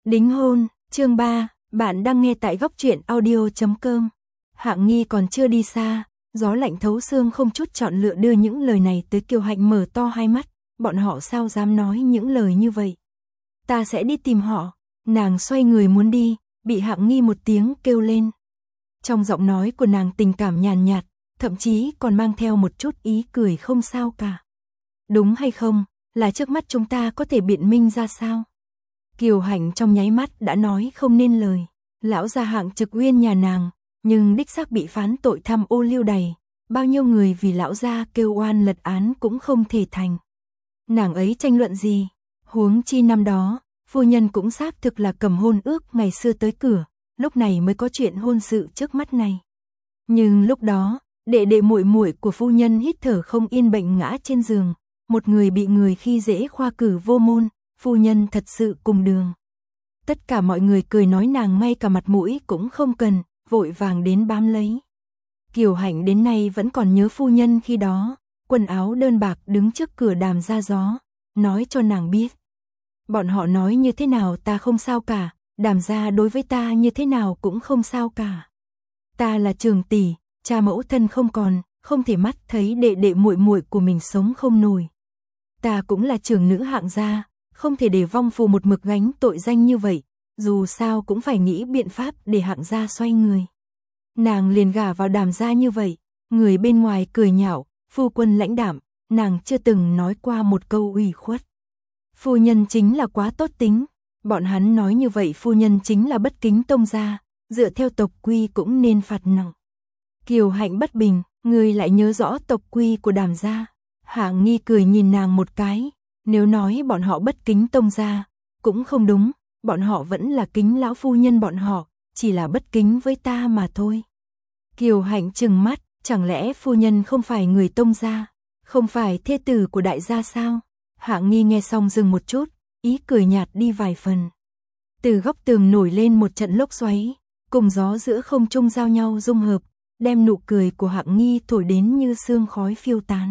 Đính hôn, chương 3, bạn đang nghe tại góc truyện audio.com. Hạng Nghi còn chưa đi xa, gió lạnh thấu xương không chút chọn lựa đưa những lời này tới Kiều Hạnh mở to hai mắt, bọn họ sao dám nói những lời như vậy. Ta sẽ đi tìm họ, nàng xoay người muốn đi, bị Hạng Nghi một tiếng kêu lên. Trong giọng nói của nàng tình cảm nhàn nhạt, thậm chí còn mang theo một chút ý cười không sao cả. Đúng hay không, là trước mắt chúng ta có thể biện minh ra sao? Kiều Hạnh trong nháy mắt đã nói không nên lời. Lão gia Hạng Trực Uyên nhà nàng, nhưng đích xác bị phán tội tham ô lưu đày. Bao nhiêu người vì lão gia kêu oan lật án cũng không thể thành. Nàng ấy tranh luận gì? Huống chi năm đó, phu nhân cũng xác thực là cầm hôn ước ngày xưa tới cửa, lúc này mới có chuyện hôn sự trước mắt này. Nhưng lúc đó, đệ đệ muội muội của phu nhân hít thở không yên bệnh ngã trên giường, một người bị người khi dễ khoa cử vô môn. Phu nhân thật sự cùng đường. Tất cả mọi người cười nói nàng ngay cả mặt mũi cũng không cần, vội vàng đến bám lấy. Kiều Hạnh đến nay vẫn còn nhớ phu nhân khi đó, quần áo đơn bạc đứng trước cửa Đàm ra gió, nói cho nàng biết. Bọn họ nói như thế nào ta không sao cả, Đàm gia đối với ta như thế nào cũng không sao cả. Ta là trường tỷ, cha mẫu thân không còn, không thể mắt thấy đệ đệ muội muội của mình sống không nổi. Ta cũng là trưởng nữ Hạng gia. Không thể để vong phù một mực gánh tội danh như vậy, dù sao cũng phải nghĩ biện pháp để Hạng gia xoay người. Nàng liền gả vào Đàm gia như vậy, người bên ngoài cười nhạo, phu quân lãnh đạm, nàng chưa từng nói qua một câu ủy khuất. Phu nhân chính là quá tốt tính, bọn hắn nói như vậy phu nhân chính là bất kính tông gia, dựa theo tộc quy cũng nên phạt nặng. Kiều Hạnh bất bình, người lại nhớ rõ tộc quy của Đàm gia. Hạng Nghi cười nhìn nàng một cái. Nếu nói bọn họ bất kính tông gia, cũng không đúng, bọn họ vẫn là kính lão phu nhân bọn họ, chỉ là bất kính với ta mà thôi. Kiều Hạnh trừng mắt, chẳng lẽ phu nhân không phải người tông gia, không phải thê tử của đại gia sao? Hạng Nghi nghe xong dừng một chút, ý cười nhạt đi vài phần. Từ góc tường nổi lên một trận lốc xoáy, cùng gió giữa không trung giao nhau dung hợp, đem nụ cười của Hạng Nghi thổi đến như sương khói phiêu tán.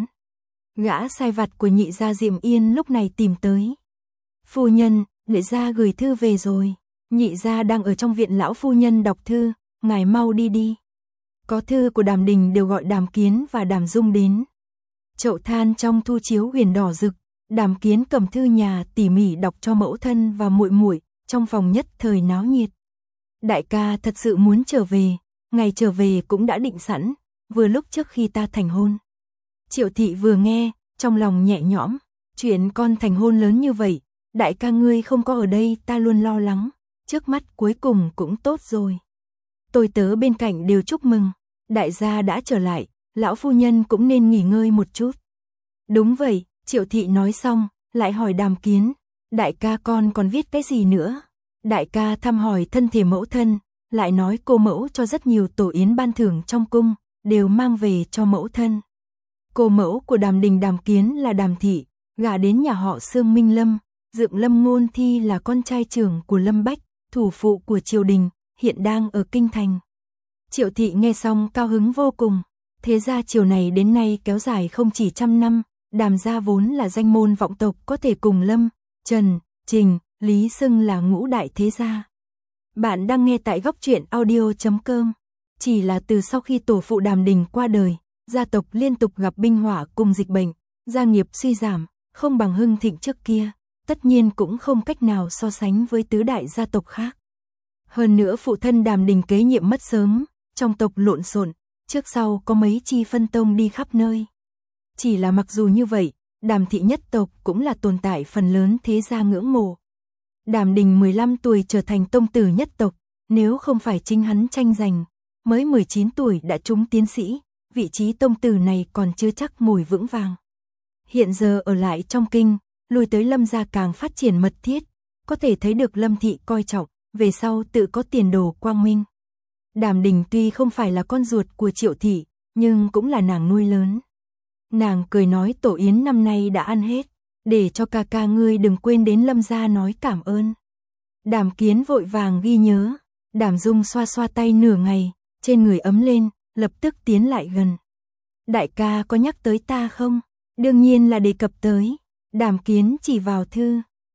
Gã sai vặt của nhị gia Diệm Yên lúc này tìm tới. Phu nhân, lệ gia gửi thư về rồi. Nhị gia đang ở trong viện lão phu nhân đọc thư, ngài mau đi đi. Có thư của Đàm Đình đều gọi Đàm Kiến và Đàm Dung đến. Chậu than trong thu chiếu huyền đỏ rực, Đàm Kiến cầm thư nhà tỉ mỉ đọc cho mẫu thân và muội muội, trong phòng nhất thời náo nhiệt. Đại ca thật sự muốn trở về, ngày trở về cũng đã định sẵn, vừa lúc trước khi ta thành hôn. Triệu thị vừa nghe, trong lòng nhẹ nhõm, chuyện con thành hôn lớn như vậy, đại ca ngươi không có ở đây ta luôn lo lắng, trước mắt cuối cùng cũng tốt rồi. Tôi tớ bên cạnh đều chúc mừng, đại gia đã trở lại, lão phu nhân cũng nên nghỉ ngơi một chút. Đúng vậy, Triệu thị nói xong, lại hỏi Đàm Kiến, đại ca con còn viết cái gì nữa? Đại ca thăm hỏi thân thể mẫu thân, lại nói cô mẫu cho rất nhiều tổ yến ban thưởng trong cung, đều mang về cho mẫu thân. Cô mẫu của Đàm Đình Đàm Kiến là Đàm Thị, gả đến nhà họ Sương Minh Lâm, Dượng Lâm Ngôn Thi là con trai trưởng của Lâm Bách, thủ phụ của triều đình, hiện đang ở Kinh Thành. Triệu thị nghe xong cao hứng vô cùng, thế gia triều này đến nay kéo dài không chỉ trăm năm, Đàm gia vốn là danh môn vọng tộc có thể cùng Lâm, Trần, Trình, Lý xưng là ngũ đại thế gia. Bạn đang nghe tại góc truyện audio.com, chỉ là từ sau khi tổ phụ Đàm Đình qua đời, gia tộc liên tục gặp binh hỏa cùng dịch bệnh, gia nghiệp suy giảm, không bằng hưng thịnh trước kia, tất nhiên cũng không cách nào so sánh với tứ đại gia tộc khác. Hơn nữa phụ thân Đàm Đình kế nhiệm mất sớm, trong tộc lộn xộn, trước sau có mấy chi phân tông đi khắp nơi. Chỉ là mặc dù như vậy, Đàm thị nhất tộc cũng là tồn tại phần lớn thế gia ngưỡng mộ. Đàm Đình 15 tuổi trở thành tông tử nhất tộc, nếu không phải chính hắn tranh giành, mới 19 tuổi đã trúng tiến sĩ. Vị trí tông tử này còn chưa chắc ngồi vững vàng. Hiện giờ ở lại trong kinh, lui tới Lâm gia càng phát triển mật thiết, có thể thấy được Lâm thị coi trọng, về sau tự có tiền đồ quang minh. Đàm Đình tuy không phải là con ruột của Triệu thị, nhưng cũng là nàng nuôi lớn. Nàng cười nói tổ yến năm nay đã ăn hết, để cho ca ca ngươi đừng quên đến Lâm gia nói cảm ơn. Đàm Kiến vội vàng ghi nhớ, Đàm Dung xoa xoa tay nửa ngày, trên người ấm lên, lập tức tiến lại gần. Đại ca có nhắc tới ta không? Đương nhiên là đề cập tới. Đàm Kiến chỉ vào thư.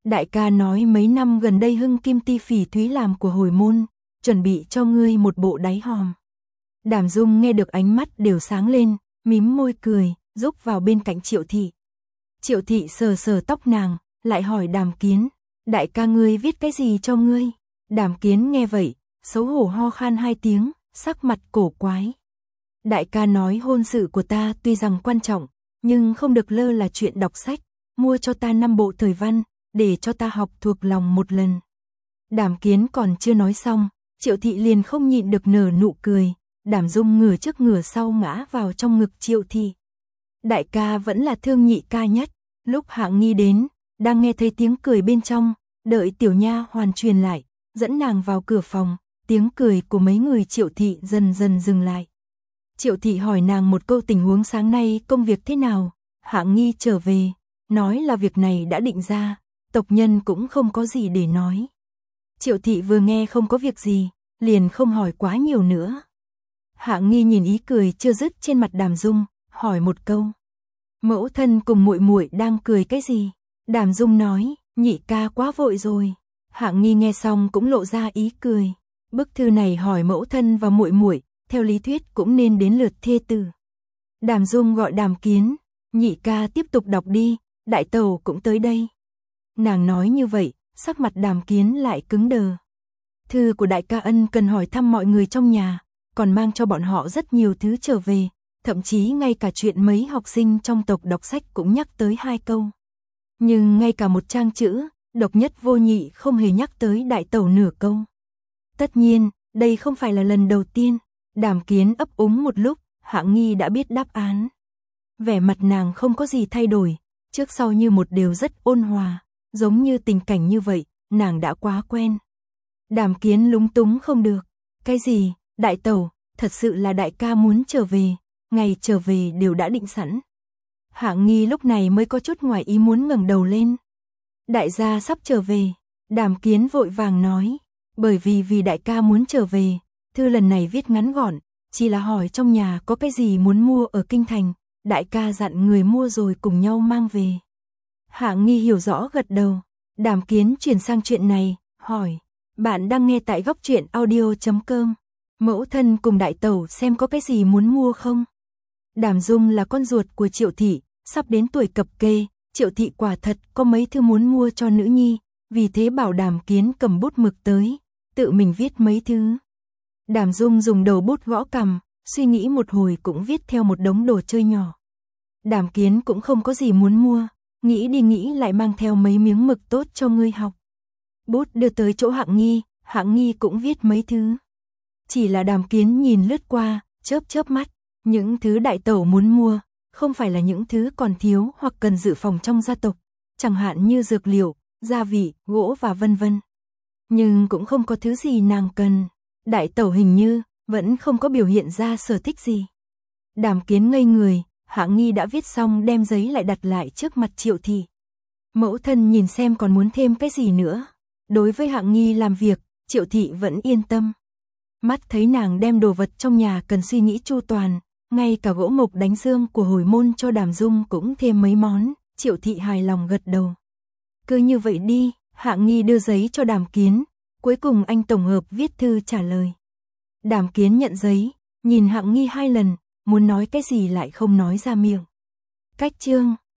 Đại ca nói mấy năm gần đây Hưng Kim Ti phỉ thúy làm của hồi môn, chuẩn bị cho ngươi một bộ đáy hòm. Đàm Dung nghe được ánh mắt đều sáng lên, mím môi cười, rúc vào bên cạnh Triệu Thị. Triệu Thị sờ sờ tóc nàng, lại hỏi Đàm Kiến, đại ca ngươi viết cái gì cho ngươi? Đàm Kiến nghe vậy, xấu hổ ho khan 2 tiếng, sắc mặt cổ quái. Đại ca nói hôn sự của ta tuy rằng quan trọng, nhưng không được lơ là chuyện đọc sách, mua cho ta 5 bộ thời văn, để cho ta học thuộc lòng một lần. Đàm Kiến còn chưa nói xong, Triệu Thị liền không nhịn được nở nụ cười, Đàm Dung ngửa trước ngửa sau ngã vào trong ngực Triệu Thị. Đại ca vẫn là thương nhị ca nhất, lúc Hạng Nghi đến, đang nghe thấy tiếng cười bên trong, đợi tiểu nha hoàn truyền lại, dẫn nàng vào cửa phòng, tiếng cười của mấy người Triệu Thị dần dần dừng lại. Triệu Thị hỏi nàng một câu tình huống sáng nay công việc thế nào, Hạng Nghi trở về, nói là việc này đã định ra, tộc nhân cũng không có gì để nói. Triệu Thị vừa nghe không có việc gì, liền không hỏi quá nhiều nữa. Hạng Nghi nhìn ý cười chưa dứt trên mặt Đàm Dung, hỏi một câu. Mẫu thân cùng muội muội đang cười cái gì? Đàm Dung nói, nhị ca quá vội rồi. Hạng Nghi nghe xong cũng lộ ra ý cười. Bức thư này hỏi mẫu thân và muội muội, theo lý thuyết cũng nên đến lượt thê tử. Đàm Dung gọi Đàm Kiến, nhị ca tiếp tục đọc đi, đại tẩu cũng tới đây. Nàng nói như vậy, sắc mặt Đàm Kiến lại cứng đờ. Thư của đại ca ân cần hỏi thăm mọi người trong nhà, còn mang cho bọn họ rất nhiều thứ trở về, thậm chí ngay cả chuyện mấy học sinh trong tộc đọc sách cũng nhắc tới 2 câu. Nhưng ngay cả một trang chữ, độc nhất vô nhị không hề nhắc tới đại tẩu nửa câu. Tất nhiên, đây không phải là lần đầu tiên, Đàm Kiến ấp úng một lúc, Hạng Nghi đã biết đáp án. Vẻ mặt nàng không có gì thay đổi, trước sau như một đều rất ôn hòa, giống như tình cảnh như vậy, nàng đã quá quen. Đàm Kiến lúng túng không được, cái gì, đại tẩu, thật sự là đại ca muốn trở về, ngày trở về đều đã định sẵn. Hạng Nghi lúc này mới có chút ngoài ý muốn ngẩng đầu lên. Đại gia sắp trở về, Đàm Kiến vội vàng nói, bởi vì đại ca muốn trở về, thư lần này viết ngắn gọn, chỉ là hỏi trong nhà có cái gì muốn mua ở kinh thành, đại ca dặn người mua rồi cùng nhau mang về. Hạng Nghi hiểu rõ gật đầu, Đàm Kiến chuyển sang chuyện này, hỏi, bạn đang nghe tại góc truyện audio.com, mẫu thân cùng đại tẩu xem có cái gì muốn mua không? Đàm Dung là con ruột của Triệu Thị, sắp đến tuổi cập kê, Triệu Thị quả thật có mấy thứ muốn mua cho nữ nhi, vì thế bảo Đàm Kiến cầm bút mực tới, tự mình viết mấy thứ. Đàm Dung dùng đầu bút gõ cằm, suy nghĩ một hồi cũng viết theo một đống đồ chơi nhỏ. Đàm Kiến cũng không có gì muốn mua, nghĩ đi nghĩ lại mang theo mấy miếng mực tốt cho ngươi học. Bút đưa tới chỗ Hạng Nghi cũng viết mấy thứ. Chỉ là Đàm Kiến nhìn lướt qua, chớp chớp mắt, những thứ đại tẩu muốn mua, không phải là những thứ còn thiếu hoặc cần dự phòng trong gia tộc, chẳng hạn như dược liệu, gia vị, gỗ và vân vân. Nhưng cũng không có thứ gì nàng cần, đại tẩu hình như vẫn không có biểu hiện ra sở thích gì. Đàm Kiến ngây người, Hạng Nghi đã viết xong đem giấy lại đặt lại trước mặt Triệu Thị. Mẫu thân nhìn xem còn muốn thêm cái gì nữa. Đối với Hạng Nghi làm việc, Triệu Thị vẫn yên tâm. Mắt thấy nàng đem đồ vật trong nhà cần suy nghĩ chu toàn, ngay cả gỗ mục đánh dương của hồi môn cho Đàm Dung cũng thêm mấy món, Triệu Thị hài lòng gật đầu. Cứ như vậy đi, Hạng Nghi đưa giấy cho Đàm Kiến, cuối cùng anh tổng hợp viết thư trả lời. Đàm Kiến nhận giấy, nhìn Hạng Nghi 2 lần, muốn nói cái gì lại không nói ra miệng. Cách chương